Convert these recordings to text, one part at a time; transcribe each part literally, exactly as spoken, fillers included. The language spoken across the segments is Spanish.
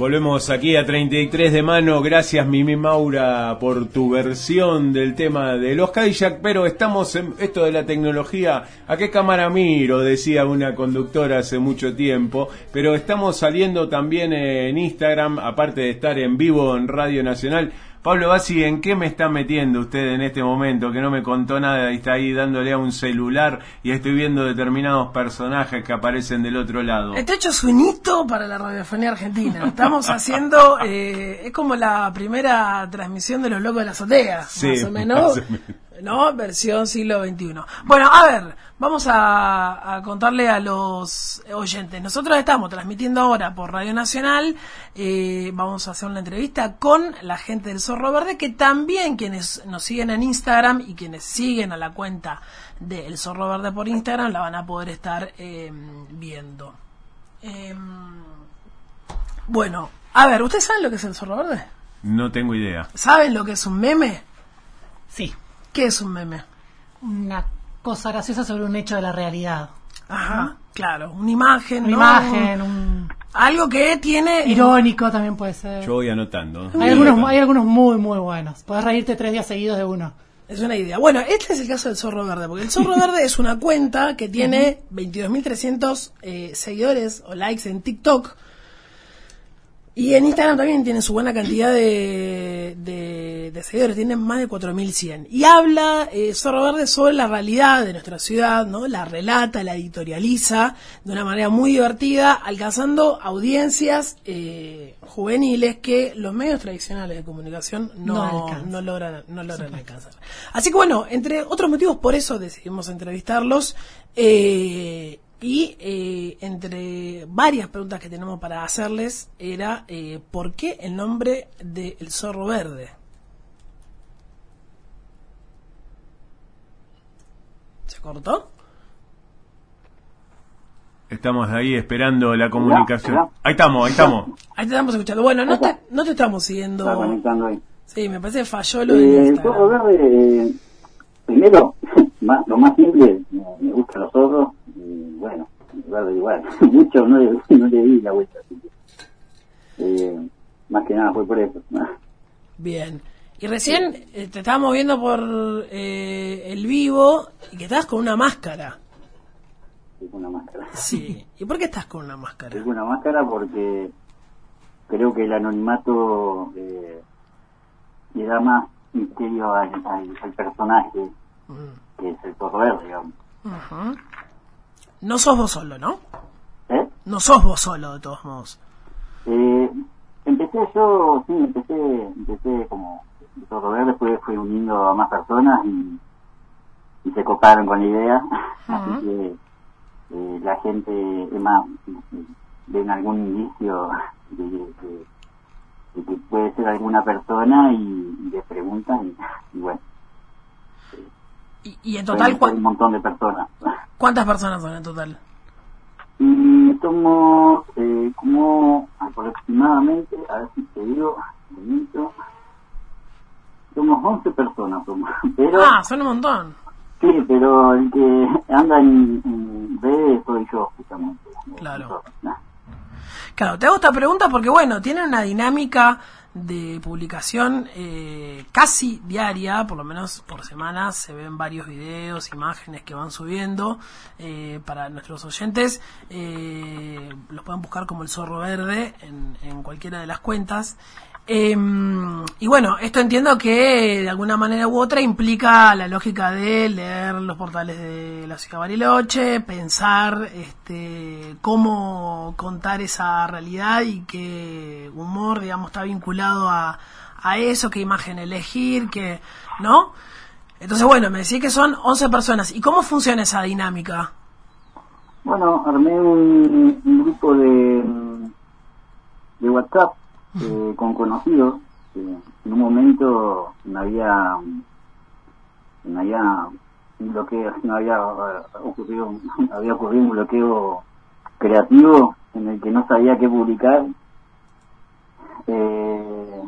Volvemos aquí a treinta y tres de mano. Gracias, Mimi Maura, por tu versión del tema de los Cadillac. Pero estamos en esto de la tecnología. ¿A qué cámara miro? Decía una conductora hace mucho tiempo. Pero estamos saliendo también en Instagram, aparte de estar en vivo en Radio Nacional. Pablo Bassi, ¿en qué me está metiendo usted en este momento? Que no me contó nada y está ahí dándole a un celular y estoy viendo determinados personajes que aparecen del otro lado. Este hecho es un hito para la radiofonía argentina. Estamos haciendo, eh, es como la primera transmisión de Los Locos de la Azotea, sí, más o menos, más o menos. ¿No? Versión siglo veintiuno. Bueno, a ver, vamos a, a contarle a los oyentes. Nosotros estamos transmitiendo ahora por Radio Nacional. Eh, vamos a hacer una entrevista con la gente del Zorro Verde, que también quienes nos siguen en Instagram y quienes siguen a la cuenta del Zorro Verde por Instagram la van a poder estar eh, viendo. Eh, bueno, a ver, ¿ustedes saben lo que es el Zorro Verde? No tengo idea. ¿Saben lo que es un meme? Sí. ¿Qué es un meme? Una cosa graciosa sobre un hecho de la realidad. Ajá, ¿no? Claro, una imagen, una ¿no? imagen, un... algo que tiene... irónico también puede ser. Yo voy anotando. Hay algunos, hay algunos muy, muy buenos. Podés reírte tres días seguidos de uno. Es una idea. Bueno, este es el caso del Zorro Verde, porque el Zorro Verde es una cuenta que tiene veintidós mil trescientos eh, seguidores o likes en TikTok. Y en Instagram también tiene su buena cantidad de, de, de seguidores, tiene más de cuatro mil cien. Y habla eh, Zorro Verde sobre la realidad de nuestra ciudad, ¿no? La relata, la editorializa de una manera muy divertida, alcanzando audiencias eh, juveniles que los medios tradicionales de comunicación no, no, no logran, no logran alcanzar. Así que bueno, entre otros motivos, por eso decidimos entrevistarlos. Eh, Y eh, entre varias preguntas que tenemos para hacerles era eh, ¿por qué el nombre de El Zorro Verde? ¿Se cortó? Estamos ahí esperando la comunicación. ¿Hola? Ahí estamos, ahí estamos. Ahí te estamos escuchando. Bueno, no te, no te estamos siguiendo. Está conectando ahí. Sí, me parece que falló lo eh, de El Zorro Verde, eh, primero, más, lo más simple, me, me gustan los zorros. Y bueno, verde igual, mucho no le, no le di la vuelta, así que, eh, más que nada fue por eso. Bien, y recién eh, te estábamos viendo por eh, el vivo y que estabas con una máscara. Sí, con una máscara. Sí, ¿y por qué estás con una máscara? Sí, con una máscara porque creo que el anonimato eh, le da más misterio al, al, al personaje, mm. que es el Zorro Verde, digamos. Uh-huh. No sos vos solo, ¿no? ¿Eh? No sos vos solo, de todos modos. Eh, empecé yo, sí, empecé, empecé como Zorro Verde, después fui uniendo a más personas y, y se coparon con la idea. Uh-huh. Así que eh, la gente, es más, ven algún indicio de, de, de que puede ser alguna persona y, y les preguntan y, y bueno. Y, y en total, ¿cu- un montón de personas. ¿Cuántas personas son en total? Y somos eh, como aproximadamente, a ver si te digo, un minuto, somos once personas, somos, pero, ah, son un montón. Sí, pero el que anda en, en redes soy yo, justamente. Claro. Claro, te hago esta pregunta porque, bueno, tiene una dinámica de publicación eh, casi diaria, por lo menos por semana se ven varios videos, imágenes que van subiendo eh, para nuestros oyentes. Eh, los pueden buscar como El Zorro Verde en, en cualquiera de las cuentas. Eh, y bueno, esto entiendo que de alguna manera u otra implica la lógica de leer los portales de la ciudad de Bariloche, pensar este cómo contar esa realidad y qué humor, digamos, está vinculado a, a eso, qué imagen elegir, que, ¿no? Entonces, bueno, me decís que son once personas. ¿Y cómo funciona esa dinámica? Bueno, armé un, un grupo de, de WhatsApp Eh, con conocidos. Eh, en un momento me había me había un bloqueo, me había uh, ocurrido había ocurrido un bloqueo creativo en el que no sabía qué publicar, eh,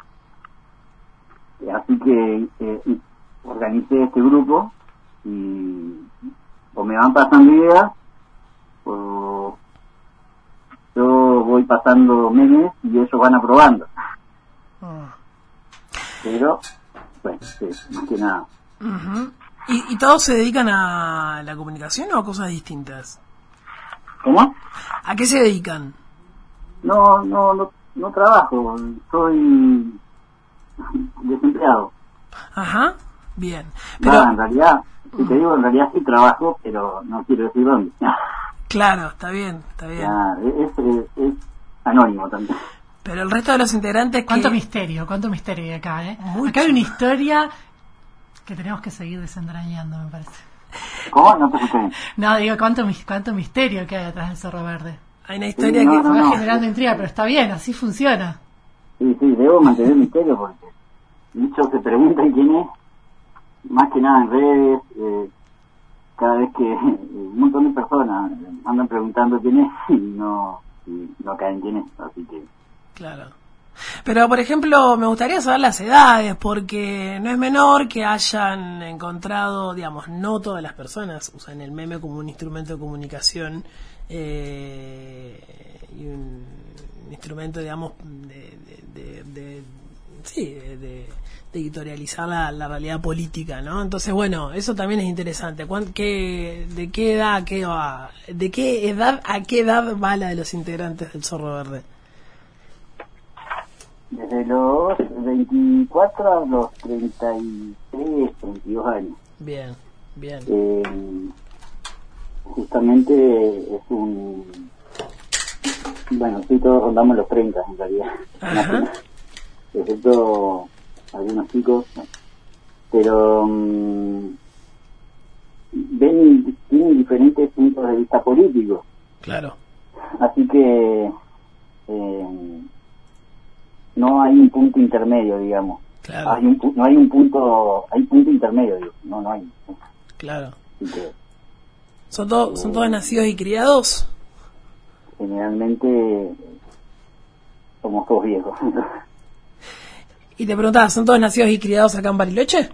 así que eh, organicé este grupo y o me van pasando ideas o yo voy pasando memes y ellos van aprobando. Mm. Pero, bueno, sí, más que nada. Uh-huh. ¿Y, ¿Y todos se dedican a la comunicación o a cosas distintas? ¿Cómo? ¿A qué se dedican? No, no, no, no trabajo, soy desempleado. Ajá, bien. Pero, Va, en realidad, si te digo, en realidad sí trabajo, pero no quiero decir dónde. claro, está bien, está bien. Ya, es, es, es anónimo también. Pero el resto de los integrantes... Cuánto que... misterio, cuánto misterio hay acá, ¿eh? Mucho. Acá hay una historia que tenemos que seguir desentrañando, me parece. ¿Cómo? No te escuché bien. No, digo, cuánto, mis- cuánto misterio que hay detrás del Zorro Verde. Hay una historia Sí, no, que... no, Se va no. generando intriga, pero está bien, así funciona. Sí, sí, debo mantener el misterio porque muchos se preguntan quién es, más que nada en redes, eh, cada vez que un montón de personas andan preguntando quién es y no, y no caen quién es, así que... Claro. Pero, por ejemplo, me gustaría saber las edades, porque no es menor que hayan encontrado, digamos, no todas las personas usan el meme como un instrumento de comunicación eh, y un instrumento, digamos, de, de, de, de- sí, de, de- de editorializar la, la realidad política, ¿no? Entonces, bueno, eso también es interesante. ¿Cuán- qué, ¿De qué edad a qué va? ¿De qué edad a qué edad va la de los integrantes del Zorro Verde? Desde los veinticuatro a los treinta y tres, treinta y dos años. Bien, bien. Eh, justamente es un... Bueno, sí, todos rondamos los treinta en realidad. Ajá. Excepto algunos chicos. Pero mm, ven, tienen diferentes puntos de vista políticos. Claro. Así que eh, no hay un punto intermedio, digamos. Claro. Hay un, pu- no hay un punto, hay punto intermedio, digo. No, no hay. Claro. Así que ¿Son, todos ¿Son todos nacidos y criados? generalmente somos todos viejos. Y te preguntaba, ¿son todos nacidos y criados acá en Bariloche?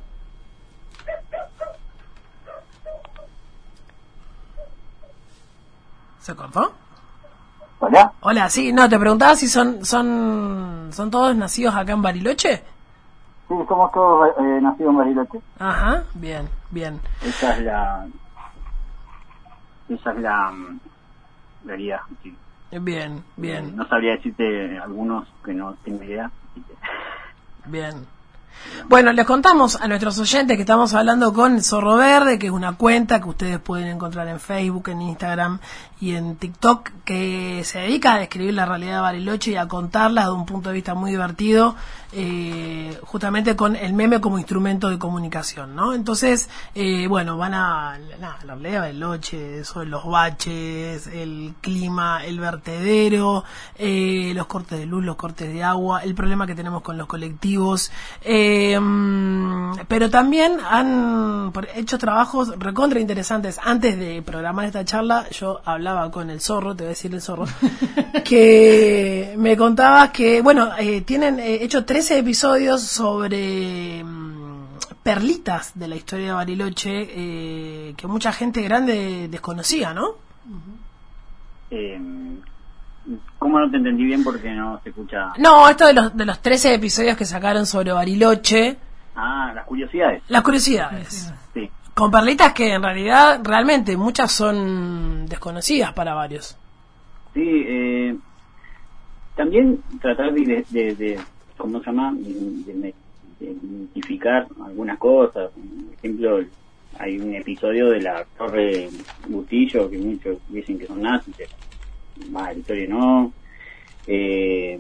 ¿Se cortó? ¿Hola? Hola, sí, no, te preguntaba si son son son todos nacidos acá en Bariloche. Sí, somos todos eh, nacidos en Bariloche. Ajá, bien, bien. Esa es la... Esa es la mm, realidad, sí. Bien, bien, No sabría decirte algunos que no tengo idea. Así que... bien. Bueno, les contamos a nuestros oyentes que estamos hablando con el Zorro Verde, que es una cuenta que ustedes pueden encontrar en Facebook, en Instagram y en TikTok, que se dedica a describir la realidad de Bariloche y a contarla de un punto de vista muy divertido, eh, justamente con el meme como instrumento de comunicación, ¿no? Entonces, eh, bueno, van a nada, la realidad de Bariloche, sobre los baches, el clima, el vertedero, eh, los cortes de luz, los cortes de agua, el problema que tenemos con los colectivos, eh, pero también han hecho trabajos recontra interesantes. Antes de programar esta charla, yo hablaba con el Zorro, te voy a decir el Zorro, que me contaba que, bueno, eh, tienen eh, hecho trece episodios sobre mm, perlitas de la historia de Bariloche eh, que mucha gente grande desconocía, ¿no? Eh, ¿Cómo no te entendí bien porque no se escucha? No, esto de los, de los trece episodios que sacaron sobre Bariloche, Ah, las curiosidades. las curiosidades. Sí. Con perlitas que en realidad realmente muchas son desconocidas para varios. Sí, eh, también tratar de, de, de ¿cómo se llama? De, de- de identificar algunas cosas. Por ejemplo, hay un episodio de la Torre Bustillo que muchos dicen que son nazis, pero más la historia no. Eh,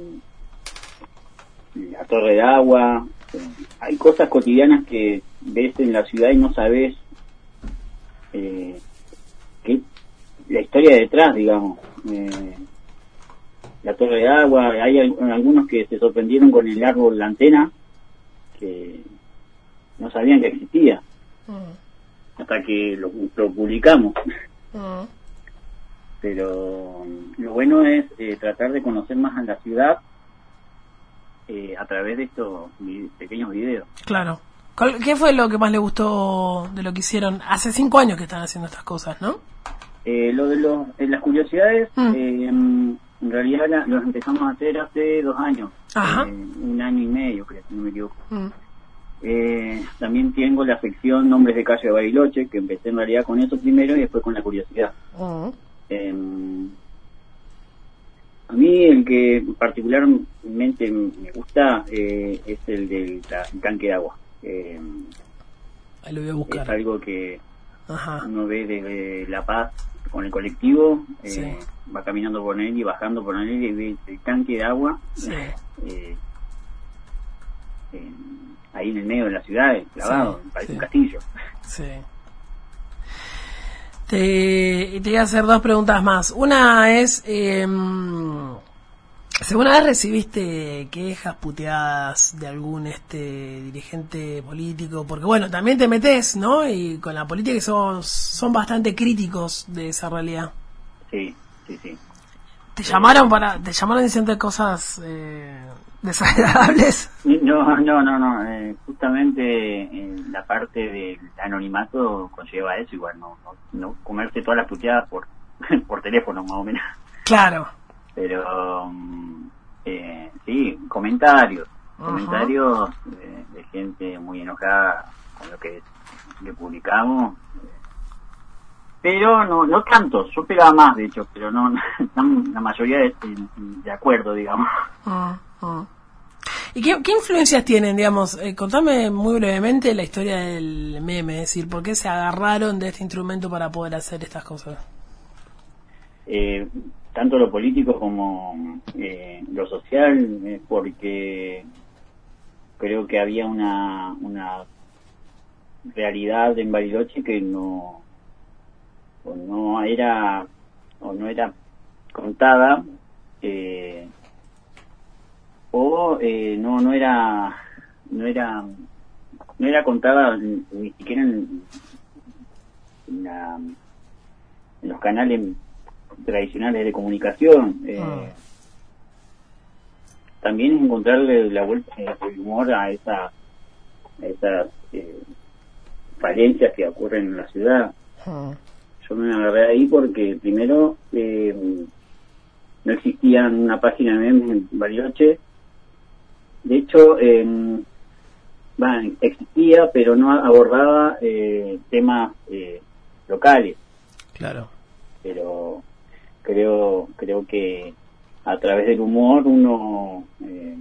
la Torre de Agua. Hay cosas cotidianas que ves en la ciudad y no sabes eh, qué la historia detrás, digamos. Eh, la Torre de Agua, hay al- algunos que se sorprendieron con el árbol La Antena, que no sabían que existía, hasta que lo, lo publicamos. Mm. Pero lo bueno es eh, tratar de conocer más a la ciudad eh, a través de estos vi- pequeños videos. Claro. ¿Cuál- ¿Qué fue lo que más le gustó de lo que hicieron? Hace cinco años que están haciendo estas cosas, ¿no? Eh, lo de los, de las curiosidades, Mm. eh, en realidad la, los empezamos a hacer hace dos años. Ajá. Eh, un año y medio, creo, si no me equivoco. Mm. Eh, también tengo la sección Nombres de Calle de Bariloche, que empecé en realidad con eso primero y después con la curiosidad. Mm. Eh, a mí el que particularmente me gusta eh, es el del ta- tanque de agua. Eh, Ahí lo voy a buscar. es algo que Ajá. uno ve desde La Paz con el colectivo, eh, Sí. va caminando por él y bajando por él y ve el tanque de agua. Sí. Eh, eh, ahí en el medio de la ciudad, clavado, Sí, parece sí. un castillo. Sí. Te, te voy a hacer dos preguntas más. Una es, eh, si alguna vez recibiste quejas, puteadas de algún este dirigente político, porque bueno, también te metes, ¿no? Y con la política que son, son bastante críticos de esa realidad. Sí, sí, sí. ¿Te llamaron para, te llamaron diciendo cosas eh, desagradables? No, no, no, no. Eh, justamente eh, la parte del anonimato conlleva eso, igual no, no, no comerse todas las puteadas por por teléfono, más o menos. Claro. Pero um, eh, sí, comentarios, Ajá. comentarios de, de gente muy enojada con lo que, que publicamos. Pero no no tanto, yo pegaba más, de hecho, pero no, la mayoría de, de acuerdo, digamos. Mm, mm. ¿Y qué, qué influencias tienen, digamos? Eh, contame muy brevemente la historia del meme, es decir, ¿por qué se agarraron de este instrumento para poder hacer estas cosas? Eh, tanto lo político como eh, lo social, eh, porque creo que había una una realidad en Bariloche que no o no era o no era contada eh, o eh, no no era no era no era contada ni siquiera en, en, la, en los canales tradicionales de comunicación. eh, Ah. También es encontrarle la vuelta del humor a esa a esas eh, falencias que ocurren en la ciudad. Mm. Yo me agarré ahí porque primero eh, no existía una página de memes en Bariloche. De hecho, eh, bueno, existía, pero no abordaba eh, temas eh, locales. Claro. Pero creo creo que a través del humor uno eh,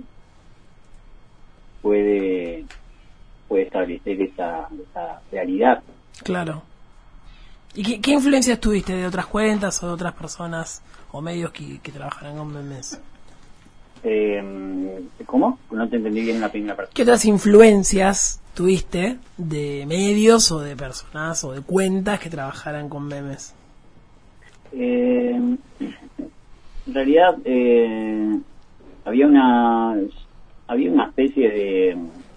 puede puede establecer esa, esa realidad. Claro. ¿Y qué, qué influencias tuviste de otras cuentas o de otras personas o medios que, que trabajaran con memes? Eh, ¿Cómo? No te entendí bien la primera parte. ¿Qué otras influencias tuviste de medios o de personas o de cuentas que trabajaran con memes? Eh, en realidad eh, había una había una especie de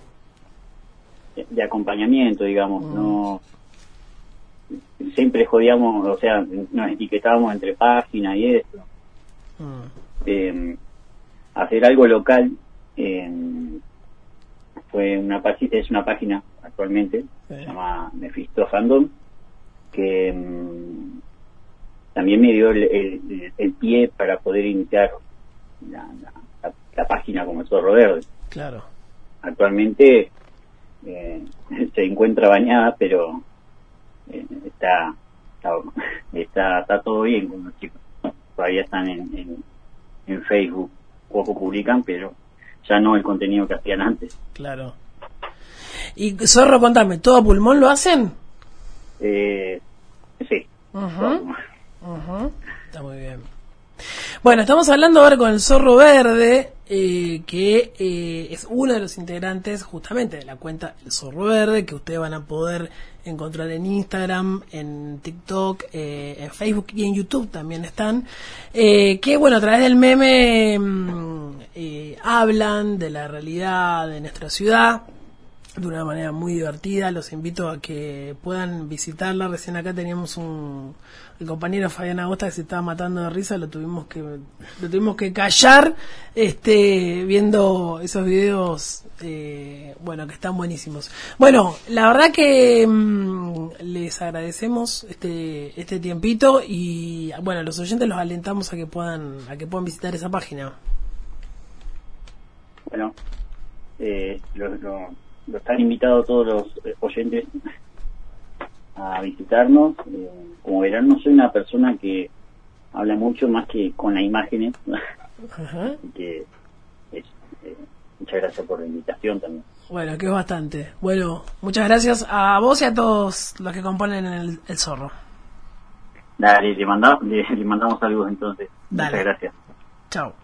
de acompañamiento, digamos. Mm. No siempre jodíamos, o sea, nos etiquetábamos entre páginas y eso. Mm. Eh, hacer algo local eh, fue una página, es una página actualmente, sí. Se llama Mephisto Fandom, que um, también me dio el, el, el pie para poder iniciar la, la, la, la página como el Zorro Verde. Claro. Actualmente eh, se encuentra bañada, pero eh, está, está está está todo bien con los chicos. Todavía están en, en, en Facebook, poco publican, pero ya no el contenido que hacían antes. Claro. Y Zorro, contame, ¿todo a pulmón lo hacen? Eh, sí. Uh-huh. Uh-huh. Está muy bien. Bueno, estamos hablando ahora con el Zorro Verde, eh, que eh, es uno de los integrantes justamente de la cuenta El Zorro Verde, que ustedes van a poder encontrar en Instagram, en TikTok, eh, en Facebook y en YouTube también están, eh, que bueno, a través del meme eh, hablan de la realidad de nuestra ciudad, de una manera muy divertida. Los invito a que puedan visitarla. Recién acá teníamos un el compañero Fabián Agosta que se estaba matando de risa, lo tuvimos que lo tuvimos que callar este viendo esos videos eh, bueno, que están buenísimos. Bueno, la verdad que mmm, les agradecemos este este tiempito y bueno, a los oyentes los alentamos a que puedan a que puedan visitar esa página. Bueno, eh, lo, lo, lo están invitados todos los eh, oyentes a visitarnos. Eh, como verán, no soy una persona que habla mucho más que con las imágenes. Ajá. Así que es, eh, muchas gracias por la invitación también. Bueno, que es bastante. Bueno, muchas gracias a vos y a todos los que componen el, el Zorro. Dale, le, manda, le, le mandamos saludos entonces. Dale. Muchas gracias. Chao.